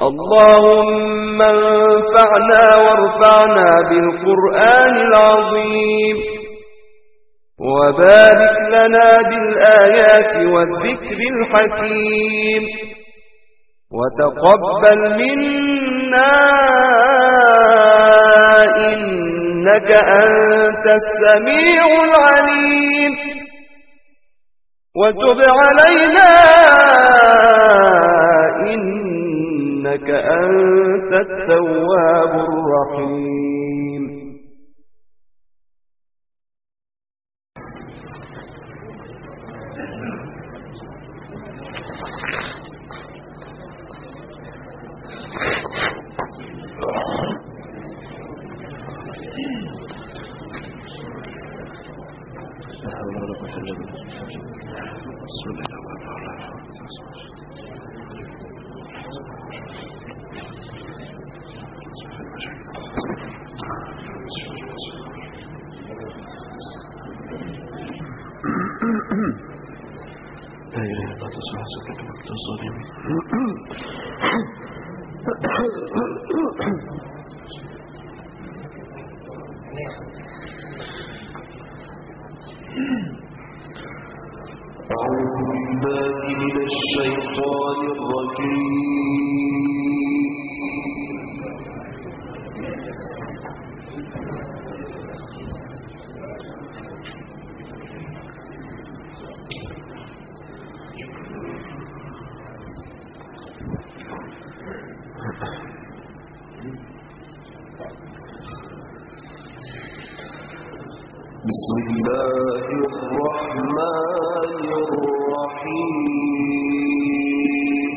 اللهم انفعنا وارفعنا بالقرآن العظيم وبارك لنا بالآيات والذكر الحكيم وتقبل منا إنك أنت السميع العليم وتب علينا إنك أنت التواب الرحيم. لا إله إلا الله سبحانه وتعالى الظالمين. أعوذ بالله من الشيطان الرجيم. بسم الله الرحمن الرحيم.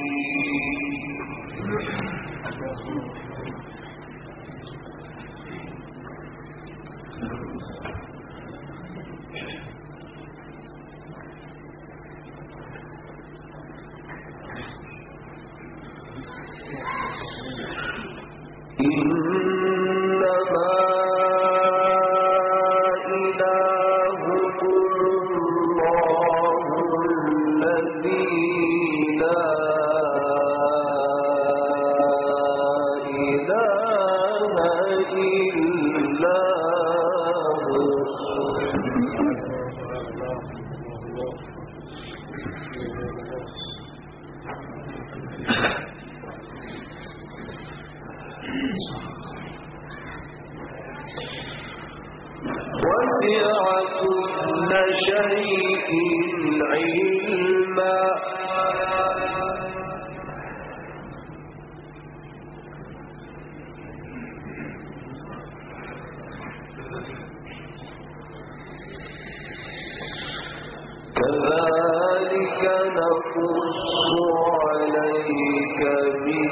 وسع كل شيء علما كذلك نقص عليك من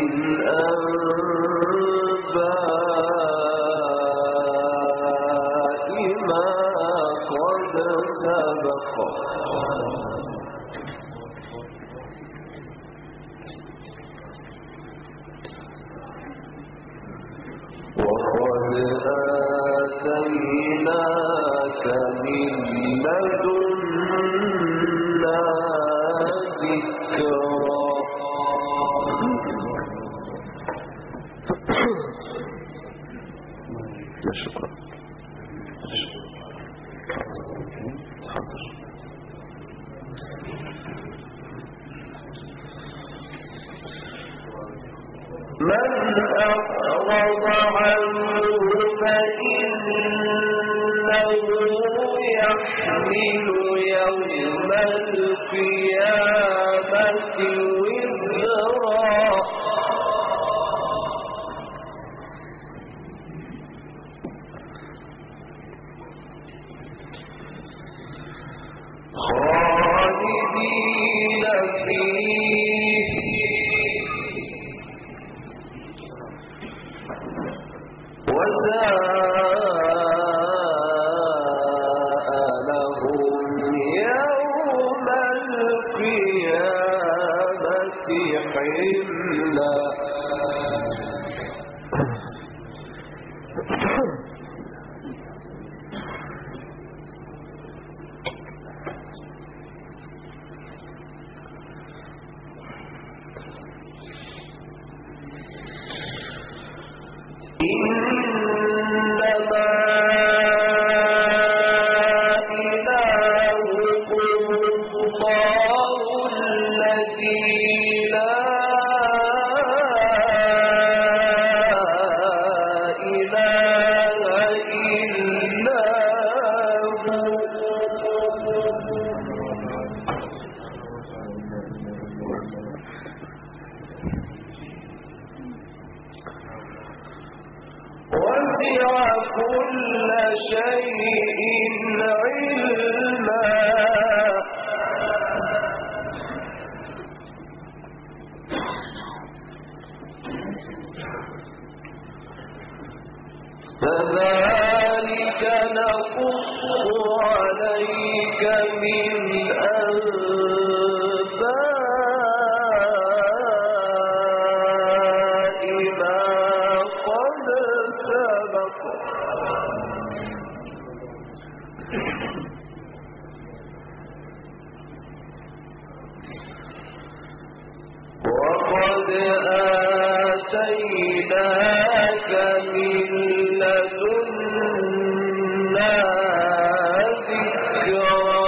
أنباء ما قد سبق وقد آتيناك من لدنا ذكرا. شكرا. من أعرض عنه فإنه يحمل يوم القيامة وزرا. خالدين فيه وساء لهم يوم القيامة إنما إلهكم الله الذي لا إله إلا هو وسع كل شيء علما كذلك نقص عليك من أنباء ما قد سبق وقد آتيناك من لدنا ذكرا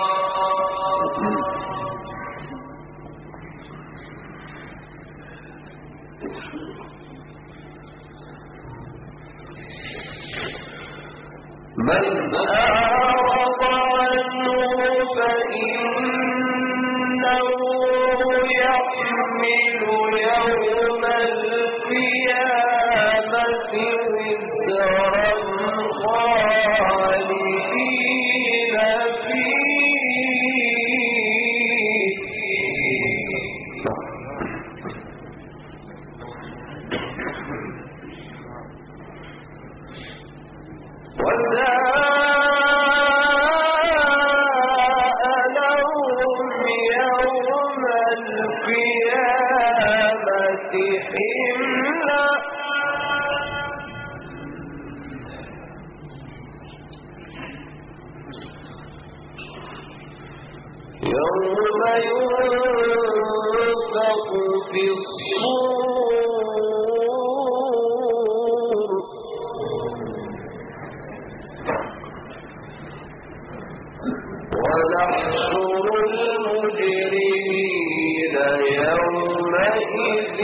من أعرض عنه فإنه يحمل يوم القيامة وزرا خالدين فيه وساء لهم يوم القيامة حملا يوم ينفخ في الصور ونحشر المجرمين يومئذ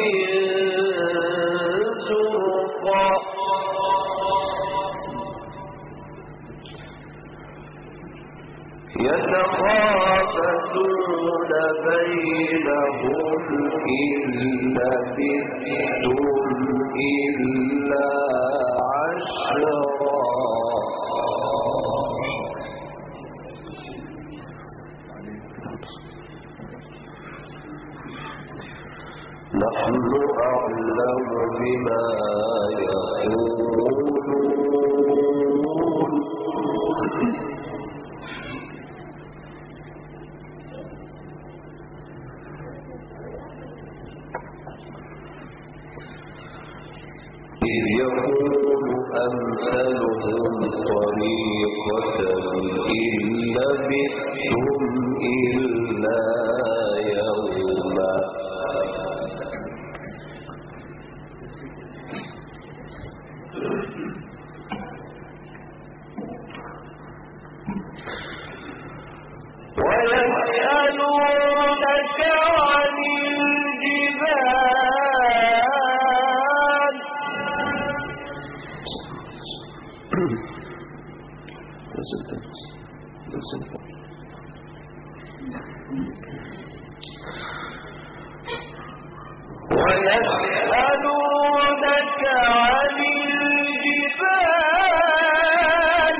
زرقا يتخافتون بينهم إن لبثتم إلا عشرا نحن أعلم بما يقولون إذ يقول أمثلهم طريقة إن لبثتم إلا يوما ويسألونك عن الجبال ويسألونك عن الجبال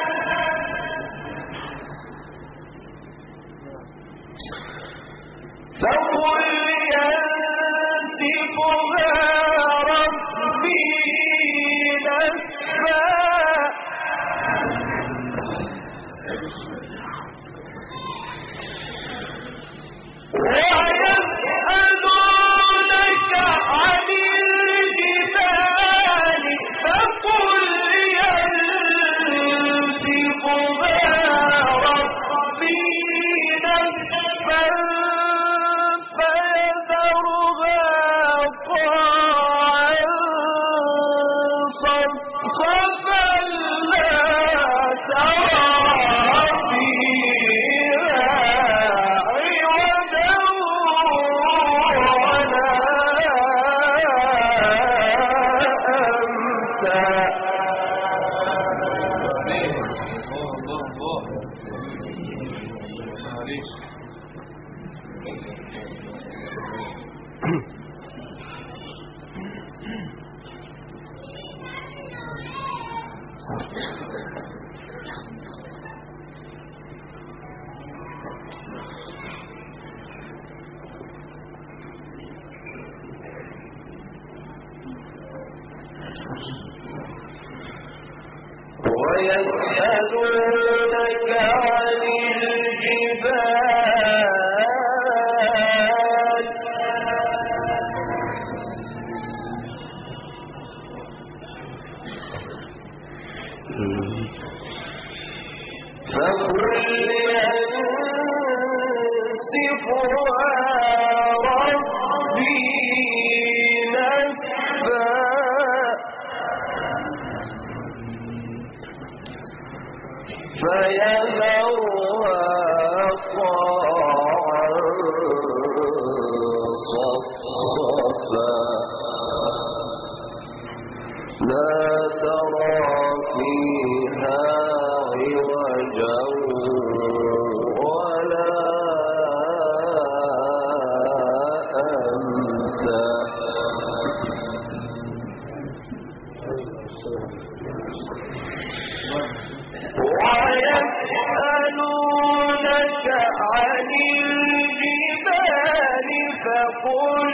فقل ينسفها ربي نسفا ويسألونك عن الجبال فقل ينسفها ربي نسفا فيذرها قاعا ويسألونك عن الجبال فقل ينسفها ربي نسفا فيذرها قاعا صفصفا لا ترى فيها عوجا ولا أمتا ويسألونك عن الجبال فقل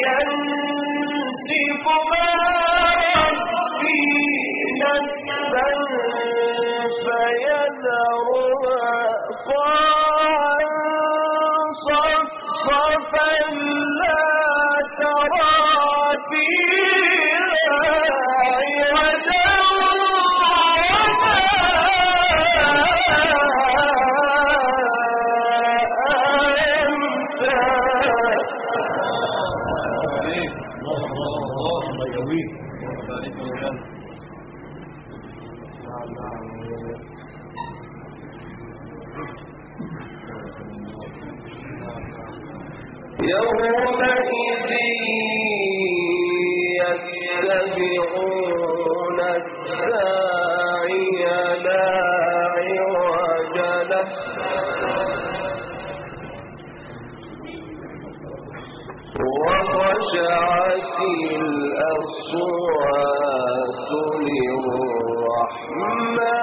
ينسفها ربي نسفا فيذرها قاعا صفصفا لا ترى فيها عوجا يومئذ يتبعون الداعي لا عوج له وخشعت الأصوات للرحمن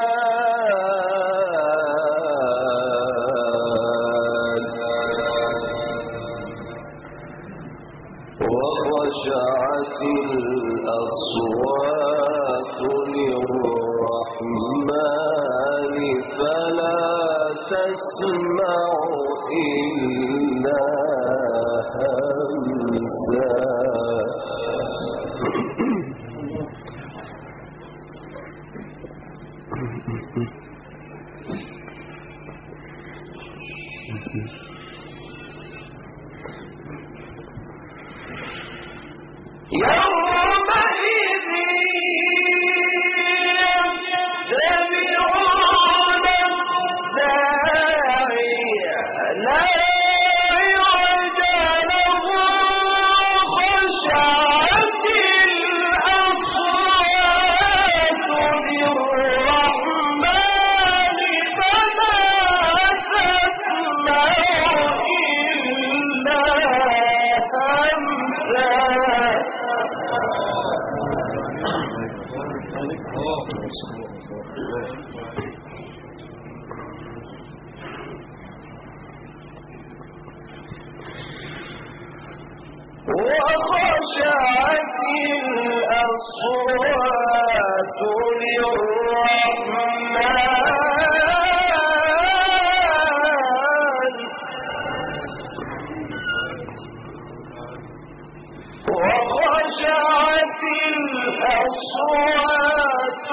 وخشعت الأصوات للرحمن فلا تسمع إلا همسا يومئذ يتبعون الداعي لا عوج له خشعت الأصوات للرحمن فلا تسمع إلا همسا وخشعت الأصوات للرحمن وخشعت الأصوات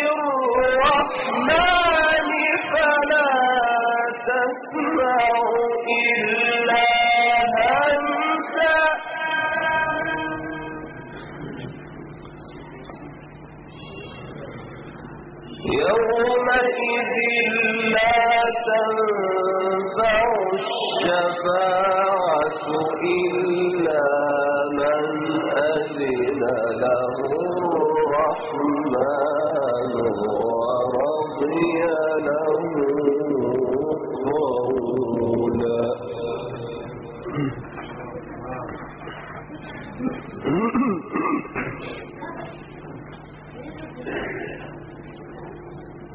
للرحمن فلا تسمع إلا همسا يومئذ لا تنفع الشفاعة إلا من أذن له الرحمن ورضي له قولا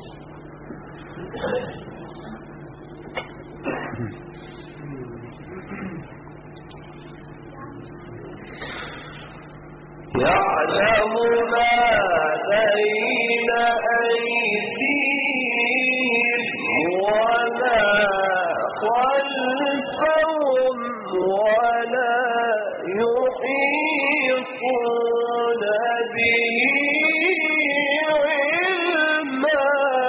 يعلم ما بين أيديهم وما خلفهم ولا يحيطون به علما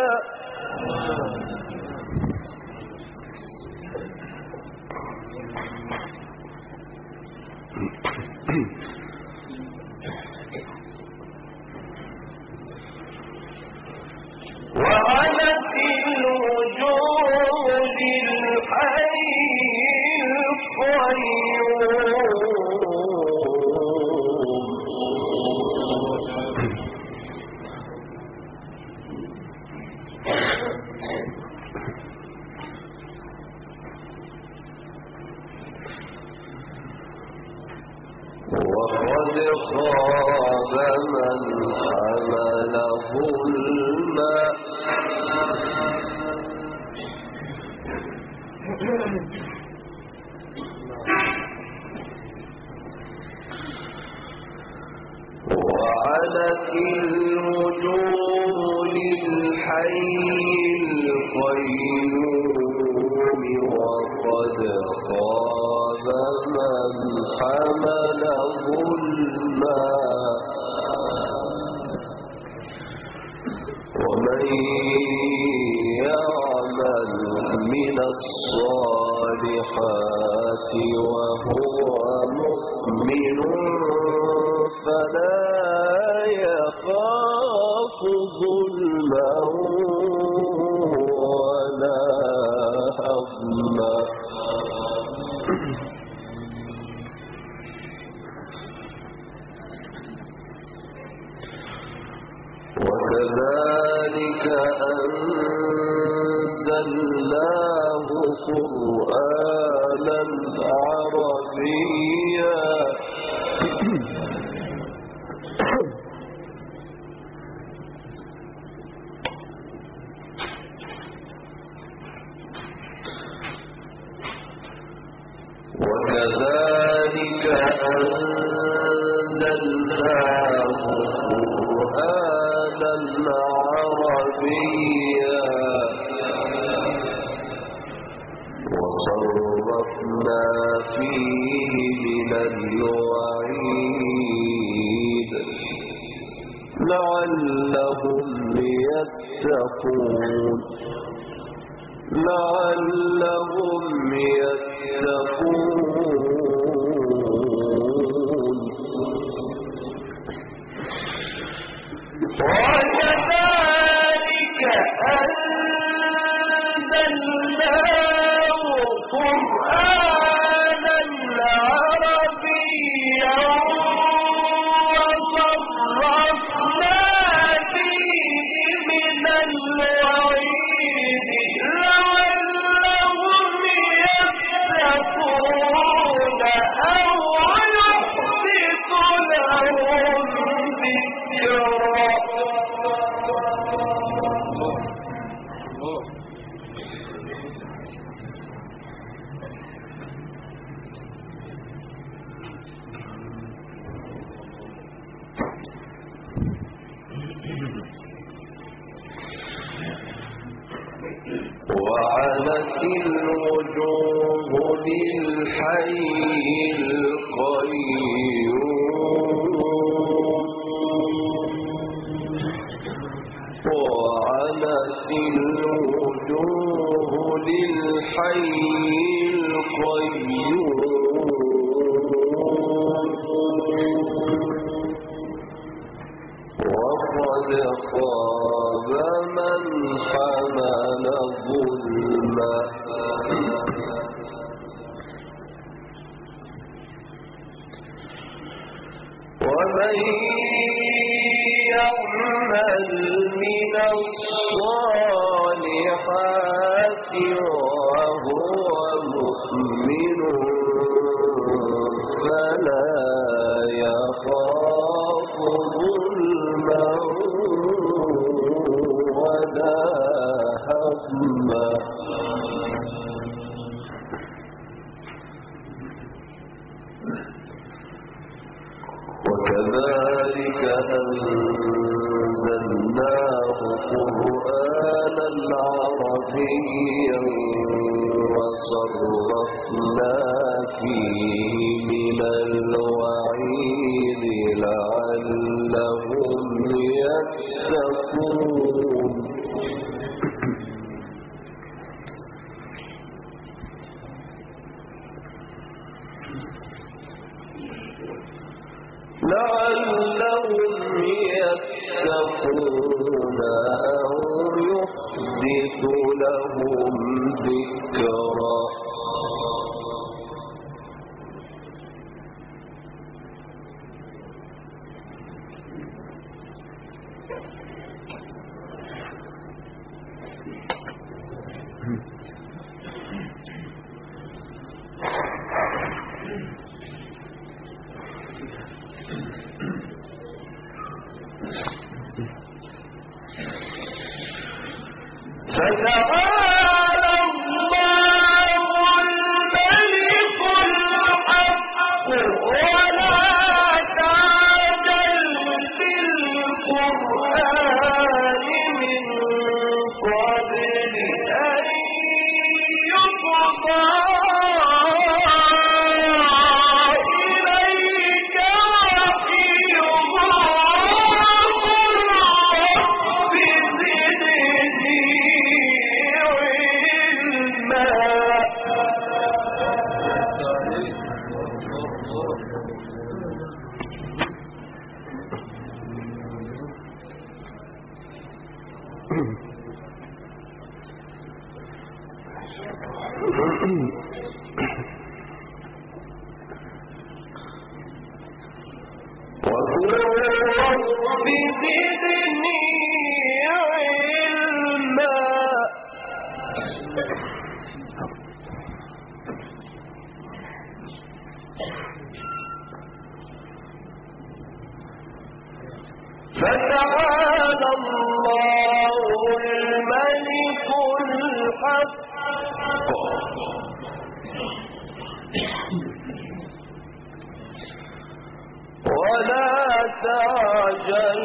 وعنت الوجوه للحي وقد خاب من حمل ظلما وعنت الوجوه للحي القيوم وقد خاب من حمل ظلما ومن يعمل من الصالحات وهو مؤمن فلا يخاف ظلما ولا هضما وكذلك أنزلناه قرآنا عربيا وكذلك أنزلناه قرآنا عربيا وصرفنا فيه من الوعيد لعلهم يتقون وكذلك أنزلناه قرآنا عربيا وصرفنا فيه من الوعيد لعلهم يتقون أو يحدث لهم ذكرا وعنت الوجوه للحي القيوم وعنت الوجوه للحي القيوم وقد خاب من حمل ظلما ومن يعمل من الصالحات وهو مؤمن فلا يخاف ظلما ولا كذلك أنزلناه قرآنا عربيا وصرفنا فيه من الوعيد لعلهم يتقون أو يحدث لهم ذكرا فتعالى الله الملك الحق ولا تعجل بالقرآن من قبل أن يقضى إليك وحيه وقل رب زدني علما فتعالى الله الملك الحق ولا تعجل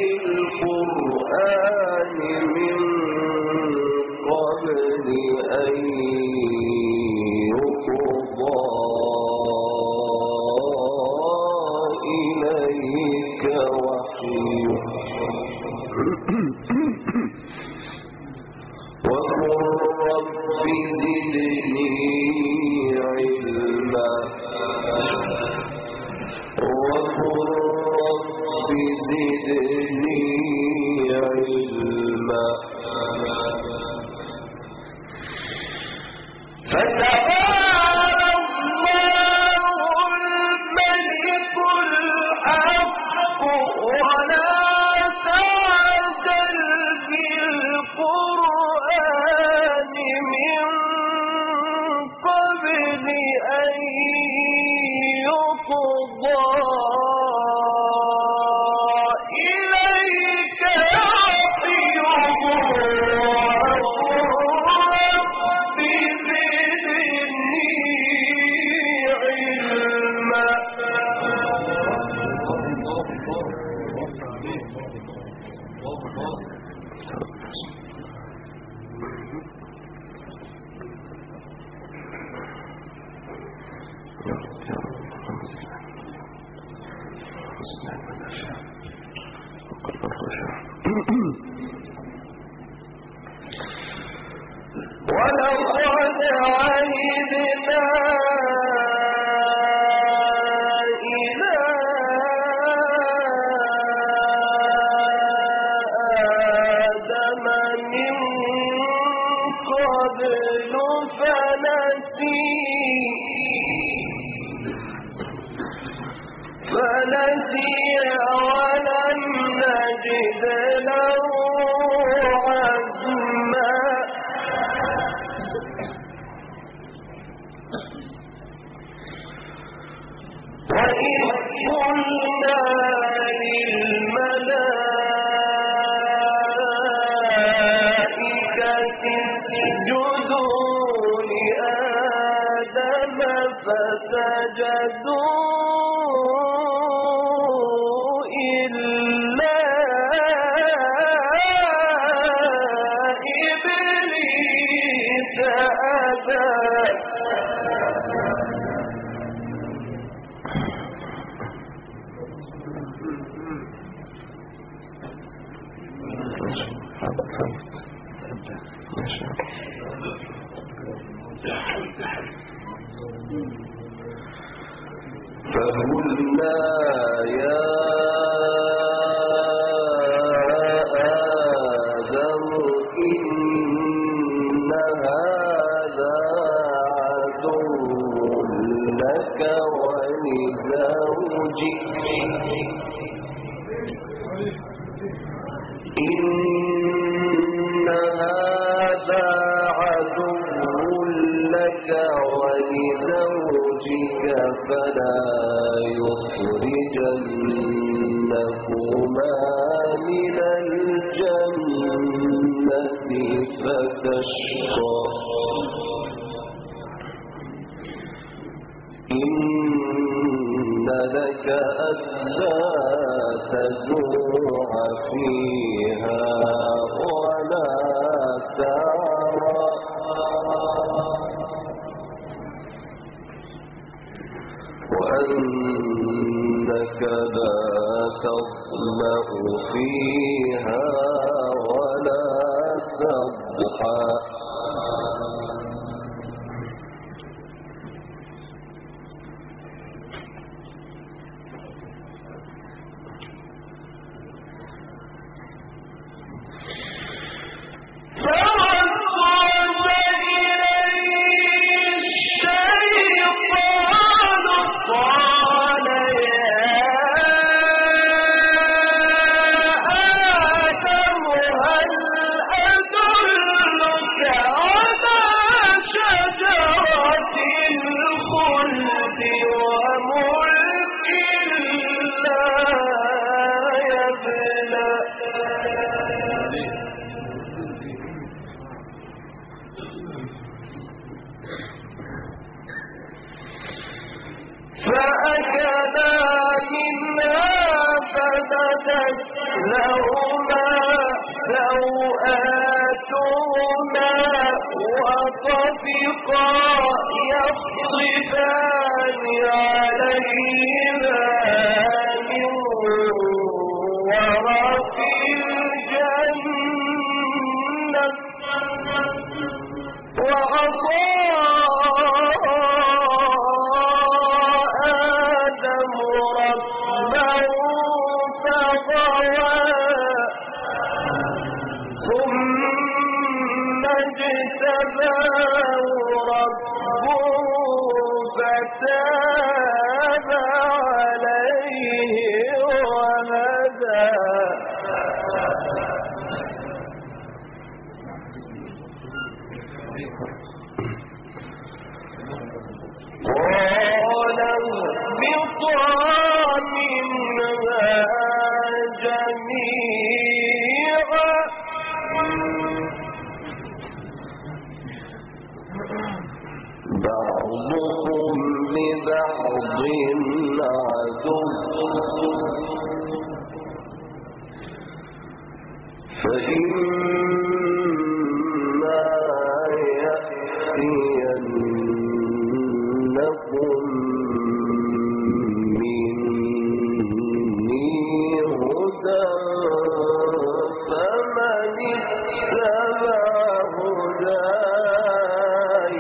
بالقرآن من قبل أن يقضى إليك وحيه وقل رب زدني علما وقل رب زدني علما فتعالى الله الملك الحق ولا تعجل بالقرآن من قبل أن يقضى إليك وحيه رب زدني علما ولقد عهدنا إلى آدم من قبل فنسي ولم نجد له عزما وإذ قلنا للملائكة اسجدوا لآدم فسجدوا فقلنا يا آدم إن هذا عدو لك ولزوجك إن هذا عدو لك ولزوجك فلا يخرجنكما من الجنة فتشقى إن لك ألا تجوع فيها ولا تعرى وأنك لا تظمأ فيها ولا تضحى فأكلا منها فبدت لهما سوآتهما وطفقا يخصفان عليهما من ورق الجنة وعصى بعضكم لبعض عدو فإما يأتينكم مني هدى فمن اتبع هداي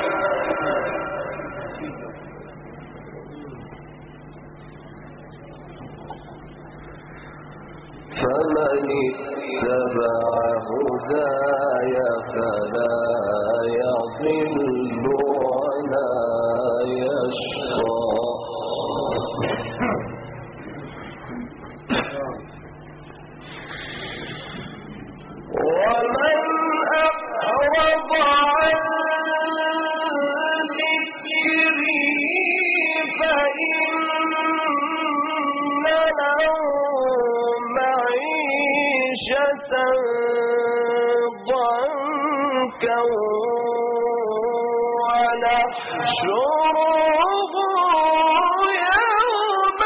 فلا يضل ولا يشقى ومن أعرض عن ذكري فإن له معيشة ضنكا ونحشره يوم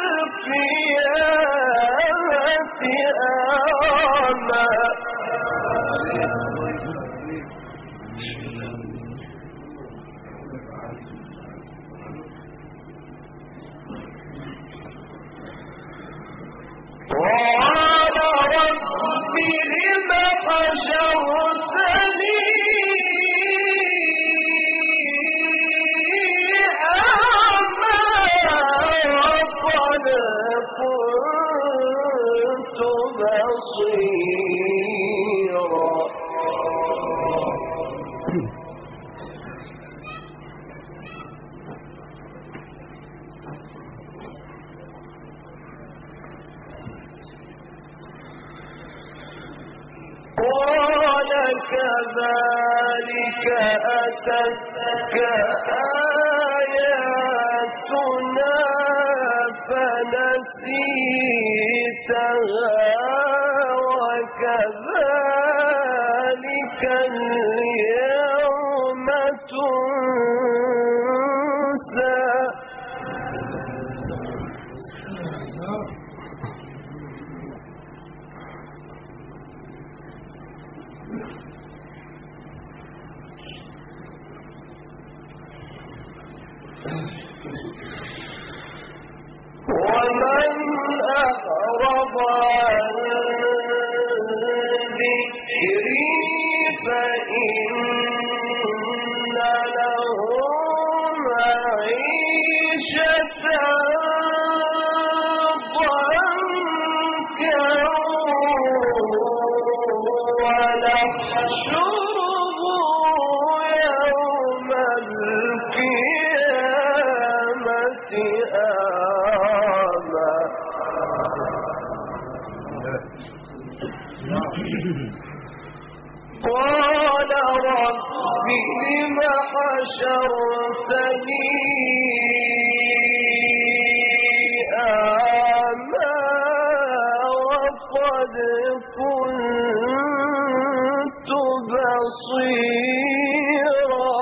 القيامة أعمى قال رب لم كذلك أتتك آياتنا فنسيتها وكذلك اليوم تنسى. ومن أعرض عن ذكري فإن له معيشة ضنكا ونحشره يوم القيامة أعمى. قال رب لم حشرتني أعمى وقد كنت بصيرا.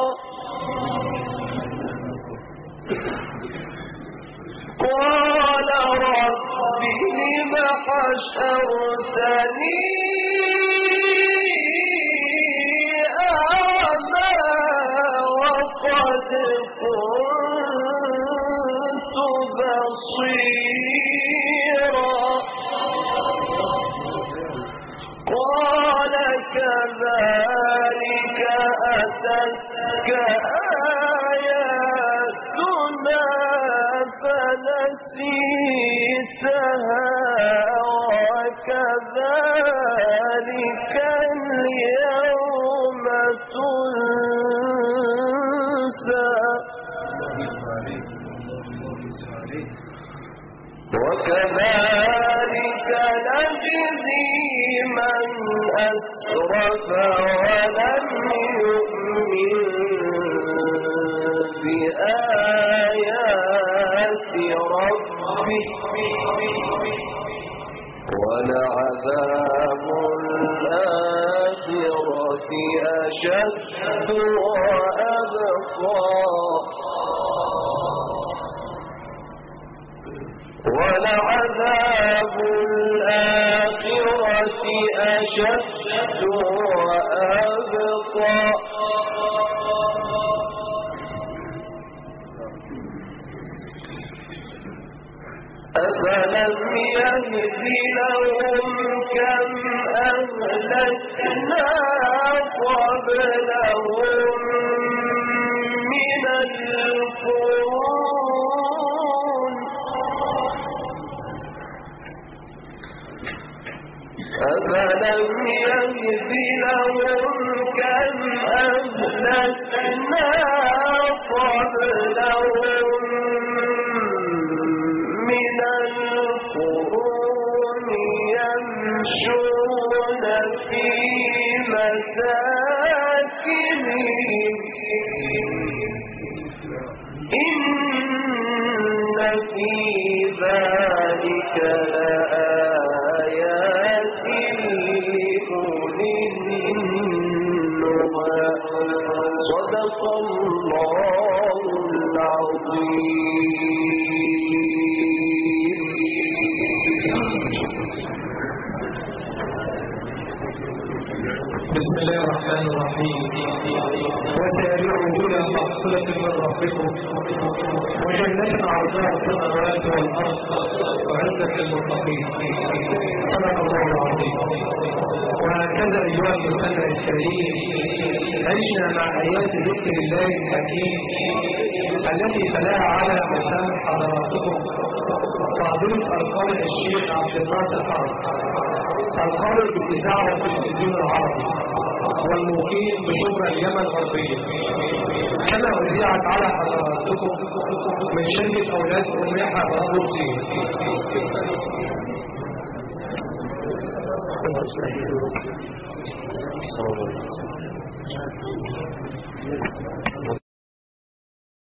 قال رب لم حشرتني أعمى وقد كنت بصيرا. قال كذلك أتتك آياتنا فنسيتها وكذلك اليوم تنسى. وكذلك نجزي من أسرف ولم يؤمن بآيات ربه ولعذاب الآخرة أشد وأبقى. ولعذاب الآخرة أشد وأبقى. أفلم يهد لهم كم أهلكنا قبلهم من القرون. أفلم يهد لهم كم أهلكنا قبلهم من القرون يمشون في مساكنهم إن في ذلك لآيات لأولي النهى. صدق الله العظيم. بسم الله الرحمن الرحيم. وسارعوا إلى مغفرة من ربكم وجنة عرضها السماوات والأرض وعزة للمتقين. صدق الله العظيم. وهكذا أيها المستمع الكريم عشنا مع آيات ذكر الله الحكيم التي تلاها على لسان حضراتكم فضيلة القارئ الشيخ عبد الناصر حرب، القارئ بالإذاعة والتلفزيون العربي والمقيم بشبرا اليمن الغربية، كما أذيعت على حضراتكم من شركة أولاد أميحة بأبوكسين. صلى الله عليه وسلم.